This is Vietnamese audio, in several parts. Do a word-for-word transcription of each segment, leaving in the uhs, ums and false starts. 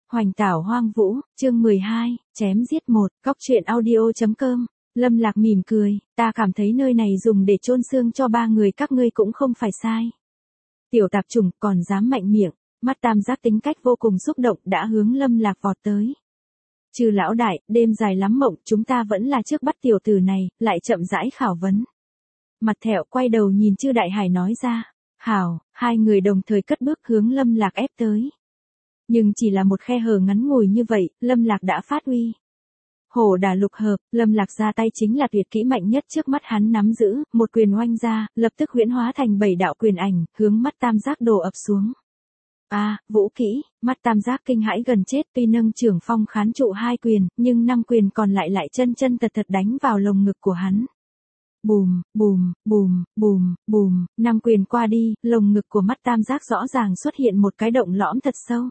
Hoành tảo hoang vũ, chương mười hai, chém giết một, góc truyện audio.com. Lâm Lạc mỉm cười, ta cảm thấy nơi này dùng để chôn xương cho ba người các ngươi cũng không phải sai. Tiểu tạp chủng còn dám mạnh miệng, mắt tam giác tính cách vô cùng xúc động đã hướng Lâm Lạc vọt tới. Trừ lão đại, đêm dài lắm mộng, chúng ta vẫn là trước bắt tiểu tử này, lại chậm rãi khảo vấn. Mặt thẹo quay đầu nhìn Chư Đại Hải nói ra, hảo, hai người đồng thời cất bước hướng Lâm Lạc ép tới. Nhưng chỉ là một khe hở ngắn ngủi như vậy, Lâm Lạc đã phát uy. Hổ đả lục hợp, Lâm Lạc ra tay chính là tuyệt kỹ mạnh nhất trước mắt hắn nắm giữ, một quyền oanh ra, lập tức huyễn hóa thành bảy đạo quyền ảnh, hướng mắt tam giác đổ ập xuống. A, à, vũ kỹ, mắt tam giác kinh hãi gần chết, tuy nâng trưởng phong khán trụ hai quyền, nhưng năm quyền còn lại lại chân chân thật thật đánh vào lồng ngực của hắn. Bùm, bùm, bùm, bùm, bùm, năm quyền qua đi, lồng ngực của mắt tam giác rõ ràng xuất hiện một cái động lõm thật sâu.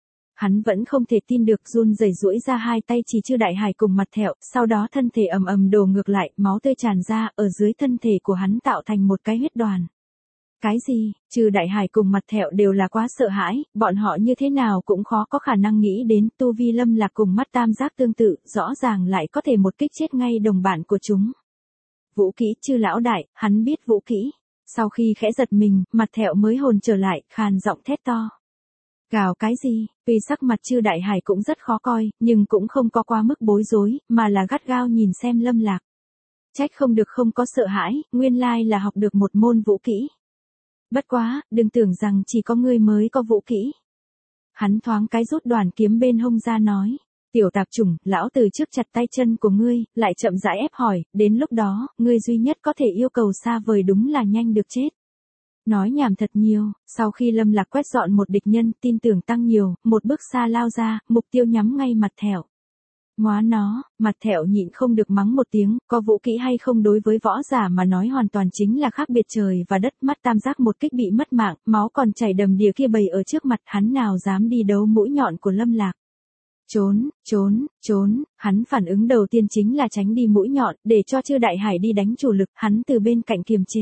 Hắn vẫn không thể tin được, run rẩy duỗi ra hai tay chỉ Chư Đại Hải cùng Mặt Thẹo, sau đó thân thể ầm ầm đổ ngược lại, máu tươi tràn ra, ở dưới thân thể của hắn tạo thành một cái huyết đoàn. Cái gì? Chư Đại Hải cùng Mặt Thẹo đều là quá sợ hãi, bọn họ như thế nào cũng khó có khả năng nghĩ đến tu vi Lâm Lạc cùng mắt tam giác tương tự, rõ ràng lại có thể một kích chết ngay đồng bạn của chúng. Vũ kỹ Chư lão đại, hắn biết vũ kỹ. Sau khi khẽ giật mình, Mặt Thẹo mới hồn trở lại, khàn giọng thét to. Gào cái gì? Tuy sắc mặt Chư Đại Hải cũng rất khó coi, nhưng cũng không có quá mức bối rối, mà là gắt gao nhìn xem Lâm Lạc. Trách không được không có sợ hãi, nguyên lai là học được một môn vũ kỹ. Bất quá, đừng tưởng rằng chỉ có ngươi mới có vũ kỹ. Hắn thoáng cái rút đoàn kiếm bên hông ra nói. Tiểu tạp chủng, lão từ trước chặt tay chân của ngươi, lại chậm rãi ép hỏi, đến lúc đó, ngươi duy nhất có thể yêu cầu xa vời đúng là nhanh được chết. Nói nhảm thật nhiều, sau khi Lâm Lạc quét dọn một địch nhân, tin tưởng tăng nhiều, một bước xa lao ra, mục tiêu nhắm ngay Mặt Thẹo. Ngoá nó, Mặt Thẹo nhịn không được mắng một tiếng, có vũ kỹ hay không đối với võ giả mà nói hoàn toàn chính là khác biệt trời và đất, mắt tam giác một kích bị mất mạng, máu còn chảy đầm đìa kia bầy ở trước mặt hắn nào dám đi đấu mũi nhọn của Lâm Lạc. Trốn, trốn, trốn, hắn phản ứng đầu tiên chính là tránh đi mũi nhọn, để cho Chư Đại Hải đi đánh chủ lực, hắn từ bên cạnh kiềm chế.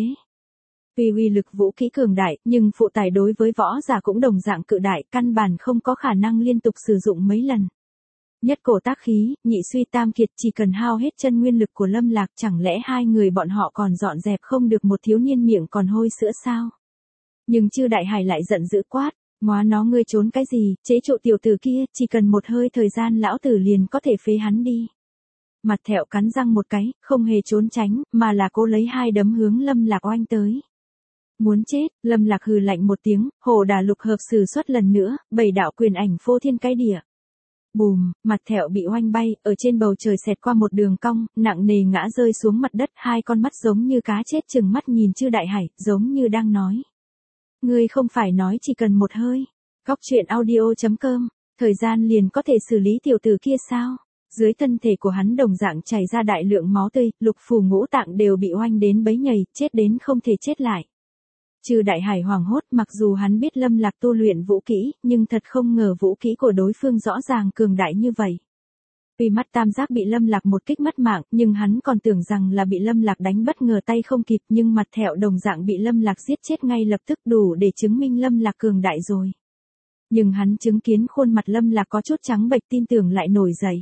Vì uy lực vũ kỹ cường đại, nhưng phụ tải đối với võ giả cũng đồng dạng cự đại, căn bản không có khả năng liên tục sử dụng mấy lần. Nhất cổ tác khí, nhị suy tam kiệt, chỉ cần hao hết chân nguyên lực của Lâm Lạc, chẳng lẽ hai người bọn họ còn dọn dẹp không được một thiếu niên miệng còn hôi sữa sao? Nhưng Chư Đại Hải lại giận dữ quát, ngoá nó ngươi trốn cái gì, chế trụ tiểu tử kia, chỉ cần một hơi thời gian lão tử liền có thể phế hắn đi. Mặt Thẹo cắn răng một cái, không hề trốn tránh, mà là cố lấy hai đấm hướng Lâm Lạc oanh tới. Muốn chết, Lâm Lạc hừ lạnh một tiếng, hổ đả lục hợp sử xuất lần nữa, bảy đạo quyền ảnh phô thiên cái địa. Bùm, Mặt Thẹo bị oanh bay, ở trên bầu trời xẹt qua một đường cong, nặng nề ngã rơi xuống mặt đất, hai con mắt giống như cá chết trừng mắt nhìn Chư Đại Hải, giống như đang nói. Ngươi không phải nói chỉ cần một hơi. Góc truyện audio.com, thời gian liền có thể xử lý tiểu tử kia sao? Dưới thân thể của hắn đồng dạng chảy ra đại lượng máu tươi, lục phủ ngũ tạng đều bị oanh đến bấy nhầy, chết đến không thể chết lại. Chư Đại Hải hoảng hốt, mặc dù hắn biết Lâm Lạc tu luyện vũ kỹ, nhưng thật không ngờ vũ kỹ của đối phương rõ ràng cường đại như vậy. Vì mắt tam giác bị Lâm Lạc một kích mất mạng, nhưng hắn còn tưởng rằng là bị Lâm Lạc đánh bất ngờ tay không kịp, nhưng Mặt Thẹo đồng dạng bị Lâm Lạc giết chết ngay lập tức, đủ để chứng minh Lâm Lạc cường đại rồi. Nhưng hắn chứng kiến khuôn mặt Lâm Lạc có chút trắng bệch, tin tưởng lại nổi dậy.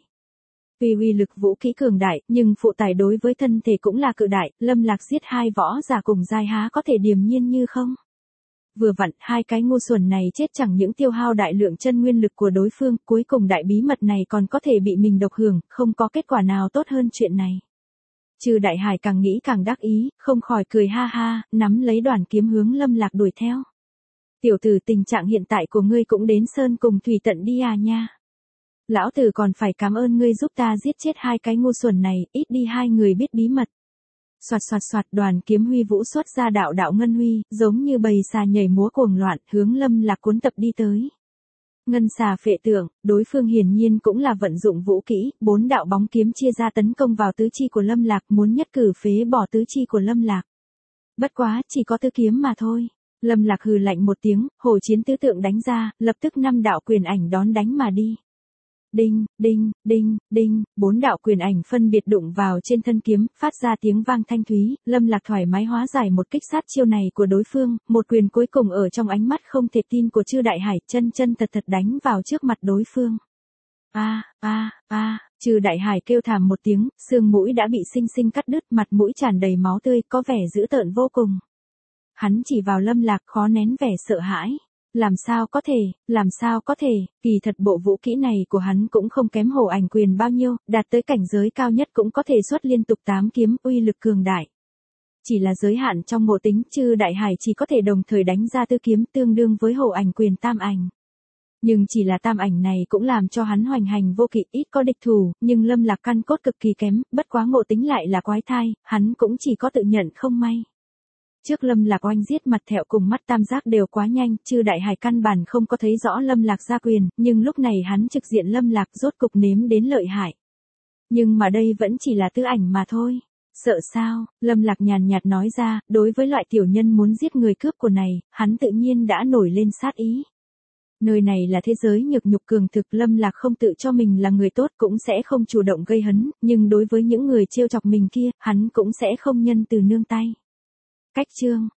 Vì uy lực vũ kỹ cường đại, nhưng phụ tải đối với thân thể cũng là cự đại, Lâm Lạc giết hai võ giả cùng giai há có thể điềm nhiên như không. Vừa vặn, hai cái ngu xuẩn này chết chẳng những tiêu hao đại lượng chân nguyên lực của đối phương, cuối cùng đại bí mật này còn có thể bị mình độc hưởng, không có kết quả nào tốt hơn chuyện này. Chư Đại Hải càng nghĩ càng đắc ý, không khỏi cười ha ha, nắm lấy đoàn kiếm hướng Lâm Lạc đuổi theo. Tiểu tử, tình trạng hiện tại của ngươi cũng đến sơn cùng thủy tận đi à nha. Lão tử còn phải cảm ơn ngươi giúp ta giết chết hai cái ngu xuẩn này, ít đi hai người biết bí mật. Soạt soạt soạt, đoàn kiếm huy vũ xuất ra đạo đạo ngân huy, giống như bầy xà nhảy múa cuồng loạn, hướng Lâm Lạc cuốn tập đi tới. Ngân xà phệ tượng, đối phương hiển nhiên cũng là vận dụng vũ kỹ, bốn đạo bóng kiếm chia ra tấn công vào tứ chi của Lâm Lạc, muốn nhất cử phế bỏ tứ chi của Lâm Lạc. Bất quá, chỉ có tứ kiếm mà thôi. Lâm Lạc hừ lạnh một tiếng, hổ chiến tứ tượng đánh ra, lập tức năm đạo quyền ảnh đón đánh mà đi. đinh, đinh, đinh, đinh, bốn đạo quyền ảnh phân biệt đụng vào trên thân kiếm, phát ra tiếng vang thanh thúy, Lâm Lạc thoải mái hóa giải một kích sát chiêu này của đối phương, một quyền cuối cùng ở trong ánh mắt không thể tin của Chư Đại Hải, chân chân thật thật đánh vào trước mặt đối phương. A, a, a, Chư Đại Hải kêu thảm một tiếng, xương mũi đã bị sinh sinh cắt đứt, mặt mũi tràn đầy máu tươi, có vẻ dữ tợn vô cùng. Hắn chỉ vào Lâm Lạc khó nén vẻ sợ hãi. Làm sao có thể, làm sao có thể, kỳ thật bộ vũ kỹ này của hắn cũng không kém Hổ Ảnh Quyền bao nhiêu, đạt tới cảnh giới cao nhất cũng có thể xuất liên tục tám kiếm, uy lực cường đại. Chỉ là giới hạn trong ngộ tính, Chư Đại Hải chỉ có thể đồng thời đánh ra tư kiếm tương đương với Hổ Ảnh Quyền tam ảnh. Nhưng chỉ là tam ảnh này cũng làm cho hắn hoành hành vô kỵ, ít có địch thủ, nhưng Lâm Lạc căn cốt cực kỳ kém, bất quá ngộ tính lại là quái thai, hắn cũng chỉ có tự nhận không may. Trước Lâm Lạc oanh giết mặt thẹo cùng mắt tam giác đều quá nhanh, Chư Đại Hải căn bản không có thấy rõ Lâm Lạc ra quyền, nhưng lúc này hắn trực diện Lâm Lạc rốt cục nếm đến lợi hại. Nhưng mà đây vẫn chỉ là tư ảnh mà thôi. Sợ sao, Lâm Lạc nhàn nhạt nói ra, đối với loại tiểu nhân muốn giết người cướp của này, hắn tự nhiên đã nổi lên sát ý. Nơi này là thế giới nhược nhục cường thực, Lâm Lạc không tự cho mình là người tốt cũng sẽ không chủ động gây hấn, nhưng đối với những người trêu chọc mình kia, hắn cũng sẽ không nhân từ nương tay. Cách chương